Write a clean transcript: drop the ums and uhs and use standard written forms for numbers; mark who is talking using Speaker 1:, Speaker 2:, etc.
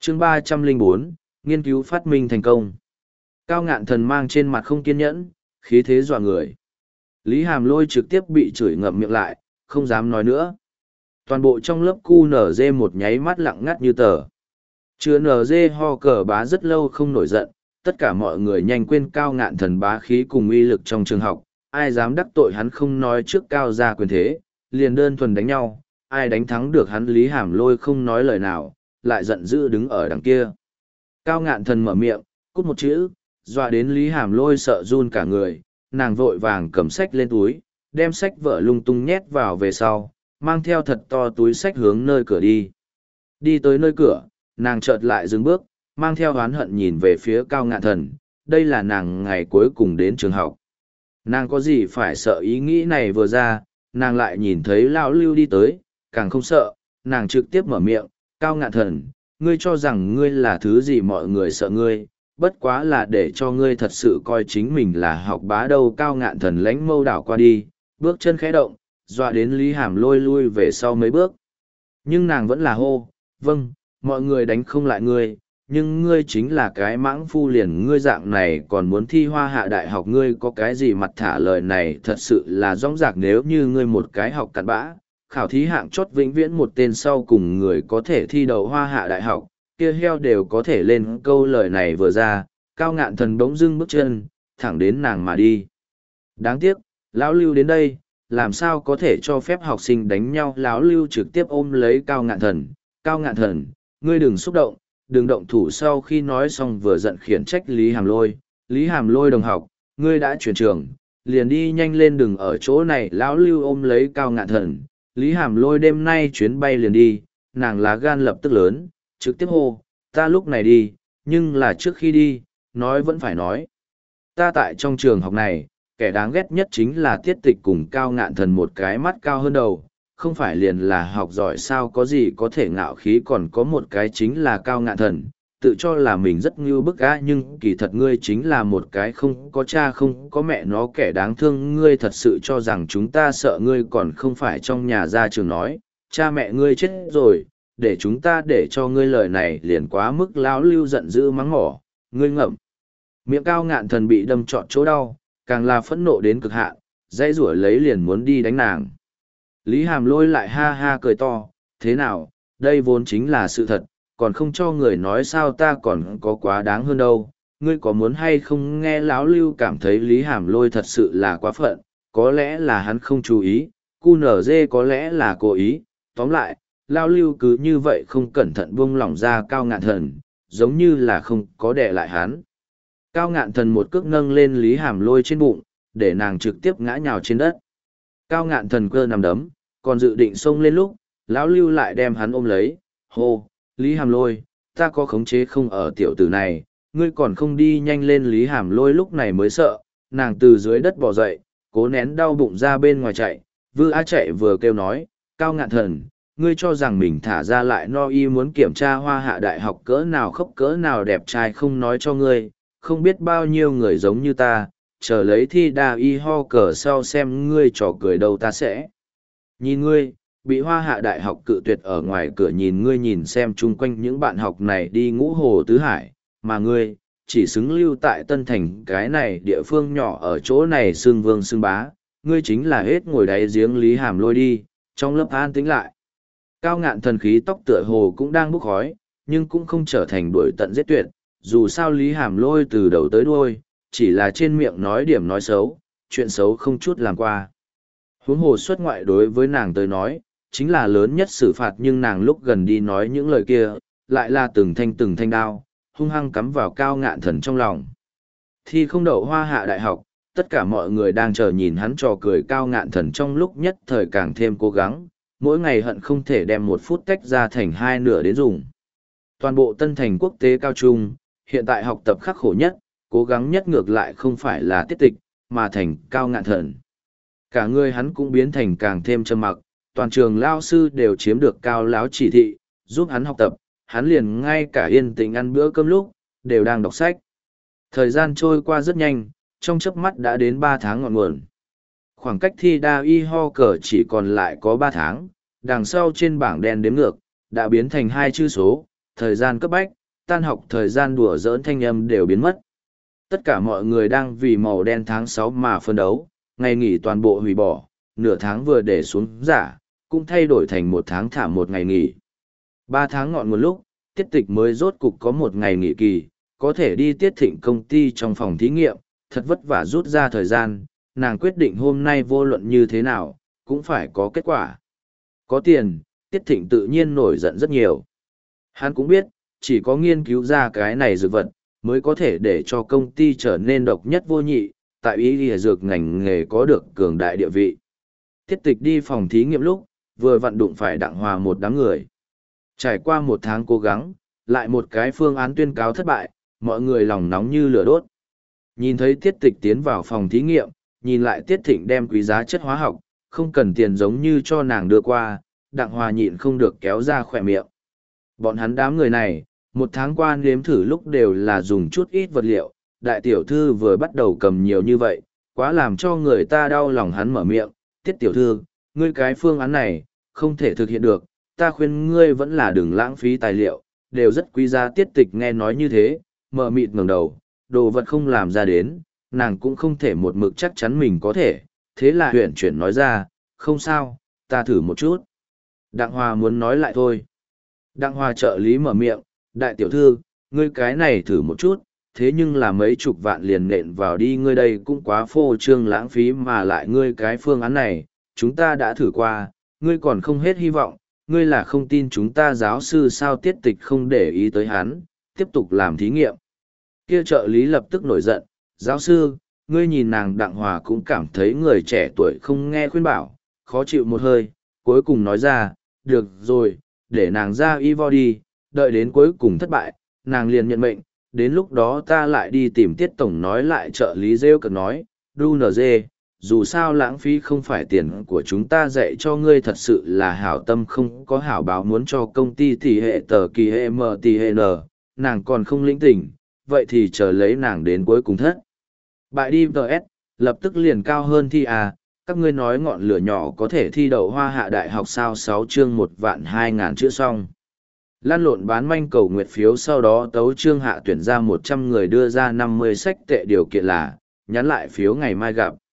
Speaker 1: chương 304, nghiên cứu phát minh thành công. Cao Ngạn Thần mang trên mặt không kiên nhẫn, khí thế dọa người. Lý Hàm Lôi trực tiếp bị chửi ngậm miệng lại, không dám nói nữa. Toàn bộ trong lớp QNZ một nháy mắt lặng ngắt như tờ. Chưa NG ho cờ bá rất lâu không nổi giận, tất cả mọi người nhanh quên Cao Ngạn Thần bá khí cùng uy lực trong trường học, ai dám đắc tội hắn không nói trước cao gia quyền thế, liền đơn thuần đánh nhau, ai đánh thắng được hắn. Lý Hàm Lôi không nói lời nào, lại giận dữ đứng ở đằng kia. Cao Ngạn Thần mở miệng, cút một chữ, dọa đến Lý Hàm Lôi sợ run cả người, nàng vội vàng cầm sách lên túi, đem sách vở lung tung nhét vào về sau, mang theo thật to túi sách hướng nơi cửa đi. Đi tới nơi cửa, nàng chợt lại dừng bước, mang theo oán hận nhìn về phía Cao Ngạn Thần, đây là nàng ngày cuối cùng đến trường học. Nàng có gì phải sợ, ý nghĩ này vừa ra, nàng lại nhìn thấy Lão Lưu đi tới, càng không sợ, nàng trực tiếp mở miệng, Cao Ngạn Thần, ngươi cho rằng ngươi là thứ gì mọi người sợ ngươi, bất quá là để cho ngươi thật sự coi chính mình là học bá đâu. Cao Ngạn Thần lánh mâu đảo qua đi, bước chân khẽ động, dọa đến Lý Hàm Lôi lui về sau mấy bước. Nhưng nàng vẫn là hô, vâng, mọi người đánh không lại ngươi, nhưng ngươi chính là cái mãng phu, liền ngươi dạng này còn muốn thi Hoa Hạ đại học, ngươi có cái gì mặt thả lời này thật sự là rõng rạc. Nếu như ngươi một cái học cặn bã, khảo thí hạng chót vĩnh viễn một tên sau cùng người có thể thi đậu Hoa Hạ đại học, kia heo đều có thể lên. Câu lời này vừa ra, Cao Ngạn Thần bỗng dưng bước chân, thẳng đến nàng mà đi. Đáng tiếc, Lão Lưu đến đây, làm sao có thể cho phép học sinh đánh nhau. Lão Lưu trực tiếp ôm lấy Cao Ngạn Thần, Cao Ngạn Thần, ngươi đừng xúc động, đừng động thủ. Sau khi nói xong vừa giận khiển trách Lý Hàm Lôi, Lý Hàm Lôi đồng học, ngươi đã chuyển trường, liền đi nhanh lên đừng ở chỗ này. Lão Lưu ôm lấy Cao Ngạn Thần, Lý Hàm Lôi đêm nay chuyến bay liền đi, nàng lá gan lập tức lớn, trực tiếp hô, ta lúc này đi, nhưng là trước khi đi, nói vẫn phải nói. Ta tại trong trường học này, kẻ đáng ghét nhất chính là Tiết Tịch cùng Cao Ngạn Thần một cái mắt cao hơn đầu, không phải liền là học giỏi sao có gì có thể ngạo khí, còn có một cái chính là Cao Ngạn Thần, tự cho là mình rất ngưu bức á, nhưng kỳ thật ngươi chính là một cái không có cha không có mẹ nó kẻ đáng thương. Ngươi thật sự cho rằng chúng ta sợ ngươi, còn không phải trong nhà ra trường nói, cha mẹ ngươi chết rồi, để chúng ta để cho ngươi lời này liền quá mức. Lão Lưu giận dữ mắng mỏ, ngươi ngậm miệng. Cao Ngạn Thần bị đâm trọn chỗ đau, càng là phẫn nộ đến cực hạn, dãy rủa lấy liền muốn đi đánh nàng. Lý Hàm Lôi lại ha ha cười to, thế nào, đây vốn chính là sự thật, còn không cho người nói sao, ta còn có quá đáng hơn đâu, ngươi có muốn hay không nghe. Lão Lưu cảm thấy Lý Hàm Lôi thật sự là quá phận, có lẽ là hắn không chú ý, QNZ có lẽ là cố ý, tóm lại, Lão Lưu cứ như vậy không cẩn thận buông lỏng ra Cao Ngạn Thần, giống như là không có đè lại hắn. Cao Ngạn Thần một cước nâng lên Lý Hàm Lôi trên bụng, để nàng trực tiếp ngã nhào trên đất. Cao Ngạn Thần cơ nằm đấm, còn dự định xông lên lúc, Lão Lưu lại đem hắn ôm lấy, hô, Lý Hàm Lôi, ta có khống chế không ở tiểu tử này, ngươi còn không đi nhanh lên. Lý Hàm Lôi lúc này mới sợ, nàng từ dưới đất bò dậy, cố nén đau bụng ra bên ngoài chạy, vừa chạy vừa kêu nói, Cao Ngạn Thần, ngươi cho rằng mình thả ra lại no y muốn kiểm tra Hoa Hạ đại học cỡ nào khốc cỡ nào đẹp trai không nói cho ngươi, không biết bao nhiêu người giống như ta, chờ lấy thi đa y ho cờ sau xem ngươi trò cười đâu ta sẽ. Nhìn ngươi, bị Hoa Hạ đại học cự tuyệt ở ngoài cửa, nhìn ngươi nhìn xem chung quanh những bạn học này đi Ngũ Hồ Tứ Hải, mà ngươi, chỉ xứng lưu tại Tân Thành cái này địa phương nhỏ ở chỗ này xưng vương xưng bá, ngươi chính là hết ngồi đáy giếng. Lý Hàm Lôi đi, trong lớp an tĩnh lại. Cao Ngạn Thần khí tóc tựa hồ cũng đang bốc khói, nhưng cũng không trở thành đuổi tận giết tuyệt, dù sao Lý Hàm Lôi từ đầu tới đuôi, chỉ là trên miệng nói điểm nói xấu, chuyện xấu không chút làm qua. Huống hồ xuất ngoại đối với nàng tới nói, chính là lớn nhất xử phạt, nhưng nàng lúc gần đi nói những lời kia, lại là từng thanh đao, hung hăng cắm vào Cao Ngạn Thần trong lòng. Thi không đậu Hoa Hạ đại học, tất cả mọi người đang chờ nhìn hắn trò cười. Cao Ngạn Thần trong lúc nhất thời càng thêm cố gắng, mỗi ngày hận không thể đem một phút tách ra thành hai nửa đến dùng. Toàn bộ Tân Thành quốc tế cao trung, hiện tại học tập khắc khổ nhất, cố gắng nhất ngược lại không phải là Tiết Tịch, mà thành Cao Ngạn Thần. Cả người hắn cũng biến thành càng thêm trầm mặc, toàn trường lao sư đều chiếm được Cao Láo chỉ thị, giúp hắn học tập, hắn liền ngay cả yên tĩnh ăn bữa cơm lúc, đều đang đọc sách. Thời gian trôi qua rất nhanh, trong chớp mắt đã đến 3 tháng ngọn nguồn. Khoảng cách thi đa y ho cờ chỉ còn lại có 3 tháng, đằng sau trên bảng đen đếm ngược, đã biến thành 2 chữ số, thời gian cấp bách, tan học thời gian đùa giỡn thanh âm đều biến mất. Tất cả mọi người đang vì màu đen tháng 6 mà phân đấu, ngày nghỉ toàn bộ hủy bỏ, nửa tháng vừa để xuống giả, cũng thay đổi thành một tháng thả một ngày nghỉ. 3 tháng ngọn nguồn lúc, Tiết Tịch mới rốt cục có một ngày nghỉ kỳ, có thể đi Tiết Thịnh công ty trong phòng thí nghiệm, thật vất vả rút ra thời gian, nàng quyết định hôm nay vô luận như thế nào, cũng phải có kết quả. Có tiền, Tiết Thịnh tự nhiên nổi giận rất nhiều. Hắn cũng biết, chỉ có nghiên cứu ra cái này dược vật, mới có thể để cho công ty trở nên độc nhất vô nhị, tại y y dược ngành nghề có được cường đại địa vị. Tiết Tịch đi phòng thí nghiệm lúc, vừa vặn đụng phải Đặng Hòa một đám người. Trải qua một tháng cố gắng, lại một cái phương án tuyên cáo thất bại, mọi người lòng nóng như lửa đốt. Nhìn thấy Tiết Tịch tiến vào phòng thí nghiệm, nhìn lại Tiết Thịnh đem quý giá chất hóa học, không cần tiền giống như cho nàng đưa qua, Đặng Hòa nhịn không được kéo ra khỏe miệng. Bọn hắn đám người này, một tháng qua nếm thử lúc đều là dùng chút ít vật liệu, đại tiểu thư vừa bắt đầu cầm nhiều như vậy, quá làm cho người ta đau lòng. Hắn mở miệng, Tiết tiểu thư, ngươi cái phương án này, không thể thực hiện được, ta khuyên ngươi vẫn là đừng lãng phí tài liệu, đều rất quý giá. Tiết Tịch nghe nói như thế, mờ mịt ngẩng đầu, đồ vật không làm ra đến, nàng cũng không thể một mực chắc chắn mình có thể, thế là huyển chuyển nói ra, không sao, ta thử một chút. Đặng Hòa muốn nói lại thôi. Đặng Hòa trợ lý mở miệng, đại tiểu thư, ngươi cái này thử một chút, thế nhưng là mấy chục vạn liền nện vào đi, ngươi đây cũng quá phô trương lãng phí, mà lại ngươi cái phương án này, chúng ta đã thử qua, ngươi còn không hết hy vọng, ngươi là không tin chúng ta giáo sư sao? Tiết Tịch không để ý tới hắn, tiếp tục làm thí nghiệm. Kia trợ lý lập tức nổi giận, giáo sư, ngươi nhìn nàng. Đặng Hòa cũng cảm thấy người trẻ tuổi không nghe khuyên bảo, khó chịu một hơi, cuối cùng nói ra, được rồi, để nàng ra y vo đi, đợi đến cuối cùng thất bại, nàng liền nhận mệnh, đến lúc đó ta lại đi tìm Tiết tổng. Nói lại trợ lý rêu cực nói, đu nờ dê, dù sao lãng phí không phải tiền của chúng ta dạy cho ngươi, thật sự là hảo tâm không có hảo báo, muốn cho công ty thì hệ tờ kỳ hệ mờ thì hệ nờ, nàng còn không lĩnh tỉnh, vậy thì chờ lấy nàng đến cuối cùng thất bại đi. VS lập tức liền cao hơn thi à, các ngươi nói ngọn lửa nhỏ có thể thi đậu Hoa Hạ Đại học sao? 6 chương 1.200.000 chữ xong. Lan lộn bán manh cầu nguyệt phiếu, sau đó tấu chương hạ tuyển ra 100 người, đưa ra 50 sách tệ, điều kiện là nhắn lại phiếu ngày mai gặp.